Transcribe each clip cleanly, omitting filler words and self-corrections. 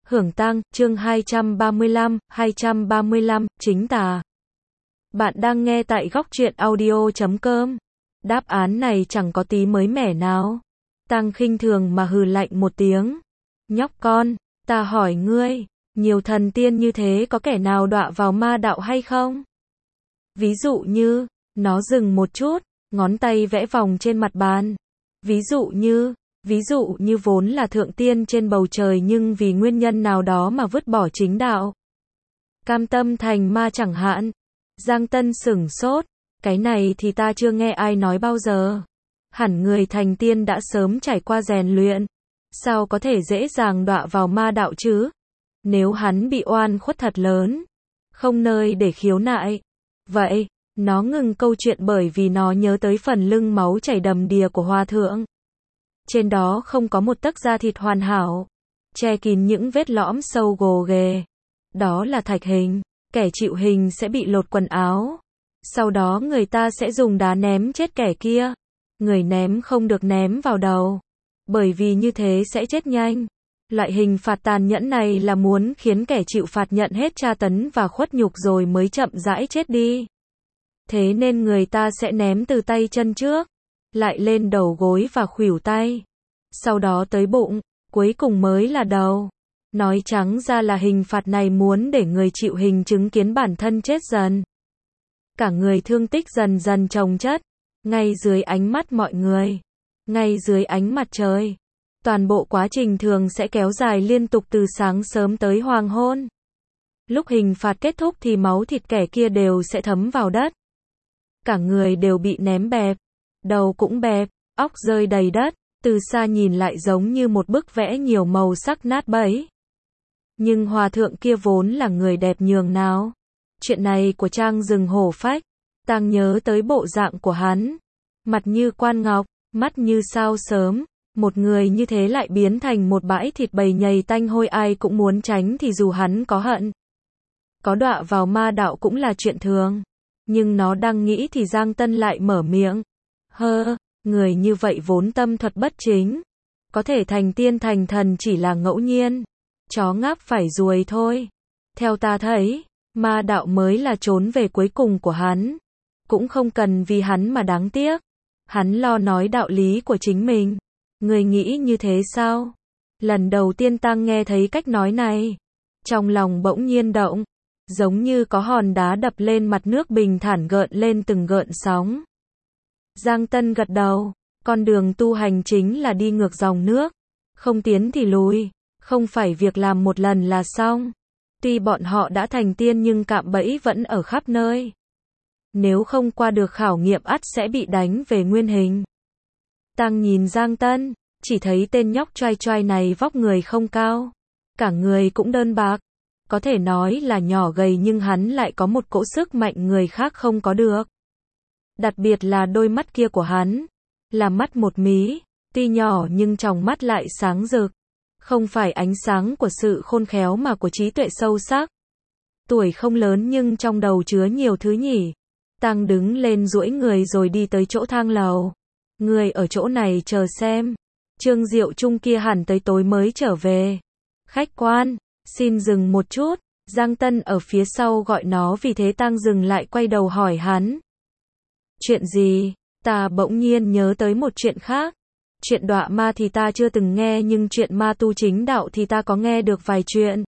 Hưởng tang, chương 235, chính tà. Bạn đang nghe tại góc truyện audio.com. Đáp án này chẳng có tí mới mẻ nào. Tang khinh thường mà hừ lạnh một tiếng. Nhóc con, ta hỏi ngươi, nhiều thần tiên như thế có kẻ nào đọa vào ma đạo hay không? Ví dụ như, nó dừng một chút, ngón tay vẽ vòng trên mặt bàn. Ví dụ như vốn là thượng tiên trên bầu trời nhưng vì nguyên nhân nào đó mà vứt bỏ chính đạo. Cam tâm thành ma chẳng hạn. Giang Tân sửng sốt, cái này thì ta chưa nghe ai nói bao giờ. Hẳn người thành tiên đã sớm trải qua rèn luyện. Sao có thể dễ dàng đọa vào ma đạo chứ? Nếu hắn bị oan khuất thật lớn, không nơi để khiếu nại. Vậy, nó ngừng câu chuyện bởi vì nó nhớ tới phần lưng máu chảy đầm đìa của hòa thượng. Trên đó không có một tấc da thịt hoàn hảo, che kín những vết lõm sâu gồ ghề. Đó là thạch hình, kẻ chịu hình sẽ bị lột quần áo. Sau đó người ta sẽ dùng đá ném chết kẻ kia. Người ném không được ném vào đầu, bởi vì như thế sẽ chết nhanh. Loại hình phạt tàn nhẫn này là muốn khiến kẻ chịu phạt nhận hết tra tấn và khuất nhục rồi mới chậm rãi chết đi. Thế nên người ta sẽ ném từ tay chân trước, lại lên đầu gối và khuỷu tay, sau đó tới bụng, cuối cùng mới là đầu. Nói trắng ra là hình phạt này muốn để người chịu hình chứng kiến bản thân chết dần. Cả người thương tích dần dần chồng chất, ngay dưới ánh mắt mọi người, ngay dưới ánh mặt trời. Toàn bộ quá trình thường sẽ kéo dài liên tục từ sáng sớm tới hoàng hôn. Lúc hình phạt kết thúc thì máu thịt kẻ kia đều sẽ thấm vào đất. Cả người đều bị ném bẹp, đầu cũng bẹp, óc rơi đầy đất, từ xa nhìn lại giống như một bức vẽ nhiều màu sắc nát bấy. Nhưng hòa thượng kia vốn là người đẹp nhường nào. Chuyện này của Trang rừng hổ phách, Tang nhớ tới bộ dạng của hắn. Mặt như quan ngọc, mắt như sao sớm. Một người như thế lại biến thành một bãi thịt bầy nhầy tanh hôi, ai cũng muốn tránh thì dù hắn có hận, có đọa vào ma đạo cũng là chuyện thường. Nhưng nó đang nghĩ thì Giang Tân lại mở miệng. Người như vậy vốn tâm thuật bất chính. Có thể thành tiên thành thần chỉ là ngẫu nhiên. Chó ngáp phải ruồi thôi. Theo ta thấy, ma đạo mới là trốn về cuối cùng của hắn. Cũng không cần vì hắn mà đáng tiếc. Hắn lo nói đạo lý của chính mình. Người nghĩ như thế sao? Lần đầu tiên Tang nghe thấy cách nói này, trong lòng bỗng nhiên động, giống như có hòn đá đập lên mặt nước bình thản gợn lên từng gợn sóng. Giang Tân gật đầu, con đường tu hành chính là đi ngược dòng nước, không tiến thì lùi, không phải việc làm một lần là xong. Tuy bọn họ đã thành tiên nhưng cạm bẫy vẫn ở khắp nơi. Nếu không qua được khảo nghiệm ắt sẽ bị đánh về nguyên hình. Tang nhìn Giang Tân, chỉ thấy tên nhóc choai choai này vóc người không cao, cả người cũng đơn bạc, có thể nói là nhỏ gầy nhưng hắn lại có một cỗ sức mạnh người khác không có được. Đặc biệt là đôi mắt kia của hắn, là mắt một mí, tuy nhỏ nhưng trong mắt lại sáng rực, không phải ánh sáng của sự khôn khéo mà của trí tuệ sâu sắc. Tuổi không lớn nhưng trong đầu chứa nhiều thứ nhỉ. Tang đứng lên duỗi người rồi đi tới chỗ thang lầu. Người ở chỗ này chờ xem. Trương Diệu Trung kia hẳn tới tối mới trở về. Khách quan, xin dừng một chút. Giang Tân ở phía sau gọi nó, vì thế Tang dừng lại quay đầu hỏi hắn. Chuyện gì? Ta bỗng nhiên nhớ tới một chuyện khác. Chuyện đọa ma thì ta chưa từng nghe nhưng chuyện ma tu chính đạo thì ta có nghe được vài chuyện.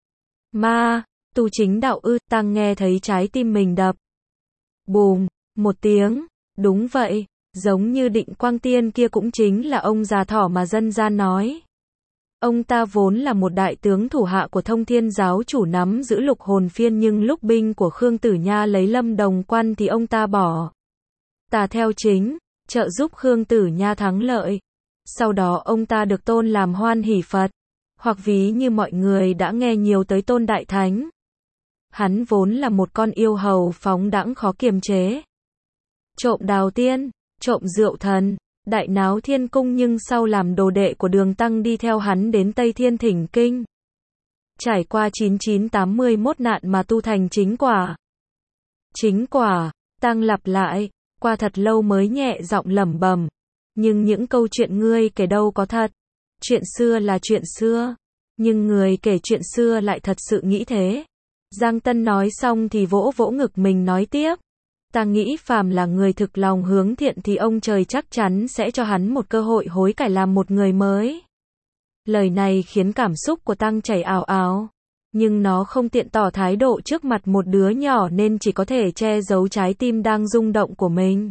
Ma, tu chính đạo ư? Tang nghe thấy trái tim mình đập. Bùm, một tiếng. Đúng vậy. Giống như Định Quang Tiên kia cũng chính là ông già thỏ mà dân gian nói. Ông ta vốn là một đại tướng thủ hạ của Thông Thiên giáo chủ nắm giữ Lục Hồn Phiên, nhưng lúc binh của Khương Tử Nha lấy Lâm Đồng Quan thì ông ta bỏ tà theo chính, trợ giúp Khương Tử Nha thắng lợi. Sau đó ông ta được tôn làm Hoan Hỷ Phật, hoặc ví như mọi người đã nghe nhiều tới Tôn Đại Thánh. Hắn vốn là một con yêu hầu phóng đãng khó kiềm chế. Trộm đào tiên, trộm rượu thần, đại náo thiên cung, nhưng sau làm đồ đệ của Đường Tăng đi theo hắn đến Tây Thiên thỉnh kinh. Trải qua 9981 nạn mà tu thành chính quả. Chính quả, Tang lặp lại, qua thật lâu mới nhẹ giọng lẩm bẩm. Nhưng những câu chuyện ngươi kể đâu có thật. Chuyện xưa là chuyện xưa. Nhưng người kể chuyện xưa lại thật sự nghĩ thế. Giang Tân nói xong thì vỗ vỗ ngực mình nói tiếp. Ta nghĩ phàm là người thực lòng hướng thiện thì ông trời chắc chắn sẽ cho hắn một cơ hội hối cải làm một người mới. Lời này khiến cảm xúc của Tăng chảy ào ào. Nhưng nó không tiện tỏ thái độ trước mặt một đứa nhỏ nên chỉ có thể che giấu trái tim đang rung động của mình.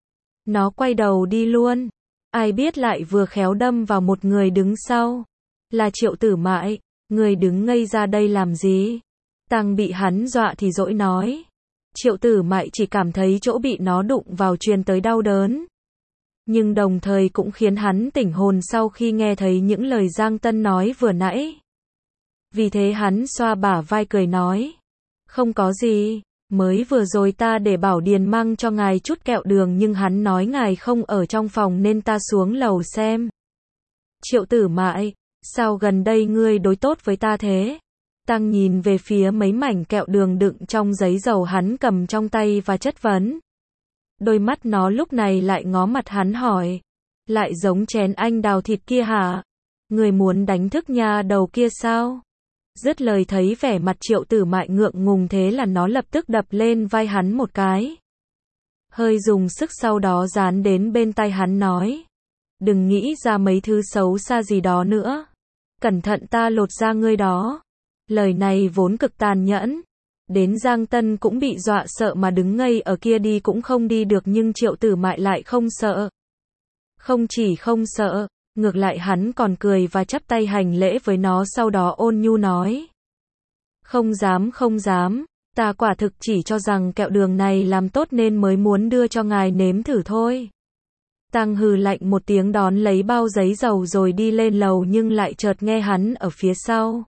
Nó quay đầu đi luôn. Ai biết lại vừa khéo đâm vào một người đứng sau. Là Triệu Tử Mại. Người đứng ngây ra đây làm gì? Tăng bị hắn dọa thì dỗi nói. Triệu Tử Mại chỉ cảm thấy chỗ bị nó đụng vào truyền tới đau đớn. Nhưng đồng thời cũng khiến hắn tỉnh hồn sau khi nghe thấy những lời Giang Tân nói vừa nãy. Vì thế hắn xoa bả vai cười nói. Không có gì, mới vừa rồi ta để Bảo Điền mang cho ngài chút kẹo đường nhưng hắn nói ngài không ở trong phòng nên ta xuống lầu xem. Triệu Tử Mại, sao gần đây ngươi đối tốt với ta thế? Tăng nhìn về phía mấy mảnh kẹo đường đựng trong giấy dầu hắn cầm trong tay và chất vấn. Đôi mắt nó lúc này lại ngó mặt hắn hỏi. Lại giống chén anh đào thịt kia hả? Người muốn đánh thức nha đầu kia sao? Dứt lời thấy vẻ mặt Triệu Tử Mại ngượng ngùng thế là nó lập tức đập lên vai hắn một cái. Hơi dùng sức sau đó dán đến bên tai hắn nói. Đừng nghĩ ra mấy thứ xấu xa gì đó nữa. Cẩn thận ta lột da ngươi đó. Lời này vốn cực tàn nhẫn. Đến Giang Tân cũng bị dọa sợ mà đứng ngây ở kia đi cũng không đi được nhưng Triệu Tử Mại lại không sợ. Không chỉ không sợ, ngược lại hắn còn cười và chắp tay hành lễ với nó sau đó ôn nhu nói. Không dám, ta quả thực chỉ cho rằng kẹo đường này làm tốt nên mới muốn đưa cho ngài nếm thử thôi. Tăng hừ lạnh một tiếng đón lấy bao giấy dầu rồi đi lên lầu nhưng lại chợt nghe hắn ở phía sau.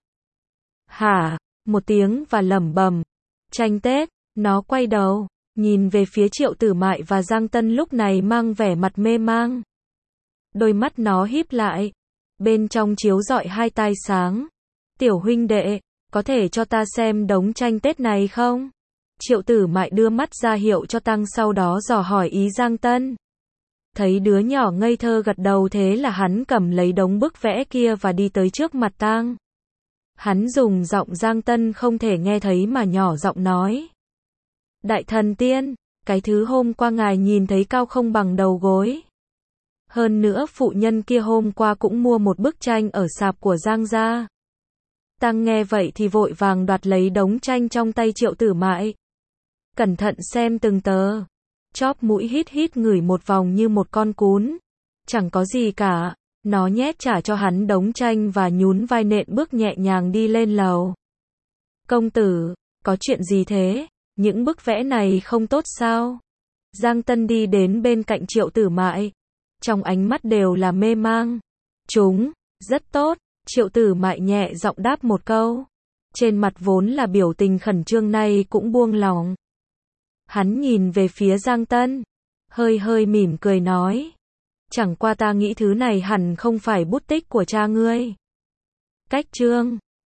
Hả, một tiếng và lẩm bẩm. Tranh Tết, nó quay đầu, nhìn về phía Triệu Tử Mại và Giang Tân lúc này mang vẻ mặt mê mang. Đôi mắt nó híp lại, bên trong chiếu rọi hai tia sáng. Tiểu huynh đệ, có thể cho ta xem đống tranh Tết này không? Triệu Tử Mại đưa mắt ra hiệu cho Tăng sau đó dò hỏi ý Giang Tân. Thấy đứa nhỏ ngây thơ gật đầu thế là hắn cầm lấy đống bức vẽ kia và đi tới trước mặt Tăng. Hắn dùng giọng Giang Tân không thể nghe thấy mà nhỏ giọng nói. Đại thần tiên, cái thứ hôm qua ngài nhìn thấy cao không bằng đầu gối. Hơn nữa phụ nhân kia hôm qua cũng mua một bức tranh ở sạp của Giang gia. Tăng nghe vậy thì vội vàng đoạt lấy đống tranh trong tay Triệu Tử Mại. Cẩn thận xem từng tờ. Chóp mũi hít ngửi một vòng như một con cún. Chẳng có gì cả. Nó nhét trả cho hắn đống tranh và nhún vai nện bước nhẹ nhàng đi lên lầu. Công tử, có chuyện gì thế? Những bức vẽ này không tốt sao? Giang Tân đi đến bên cạnh Triệu Tử Mại. Trong ánh mắt đều là mê mang. Chúng, rất tốt. Triệu Tử Mại nhẹ giọng đáp một câu. Trên mặt vốn là biểu tình khẩn trương này cũng buông lỏng. Hắn nhìn về phía Giang Tân. Hơi mỉm cười nói. Chẳng qua ta nghĩ thứ này hẳn không phải bút tích của cha ngươi. Cách chương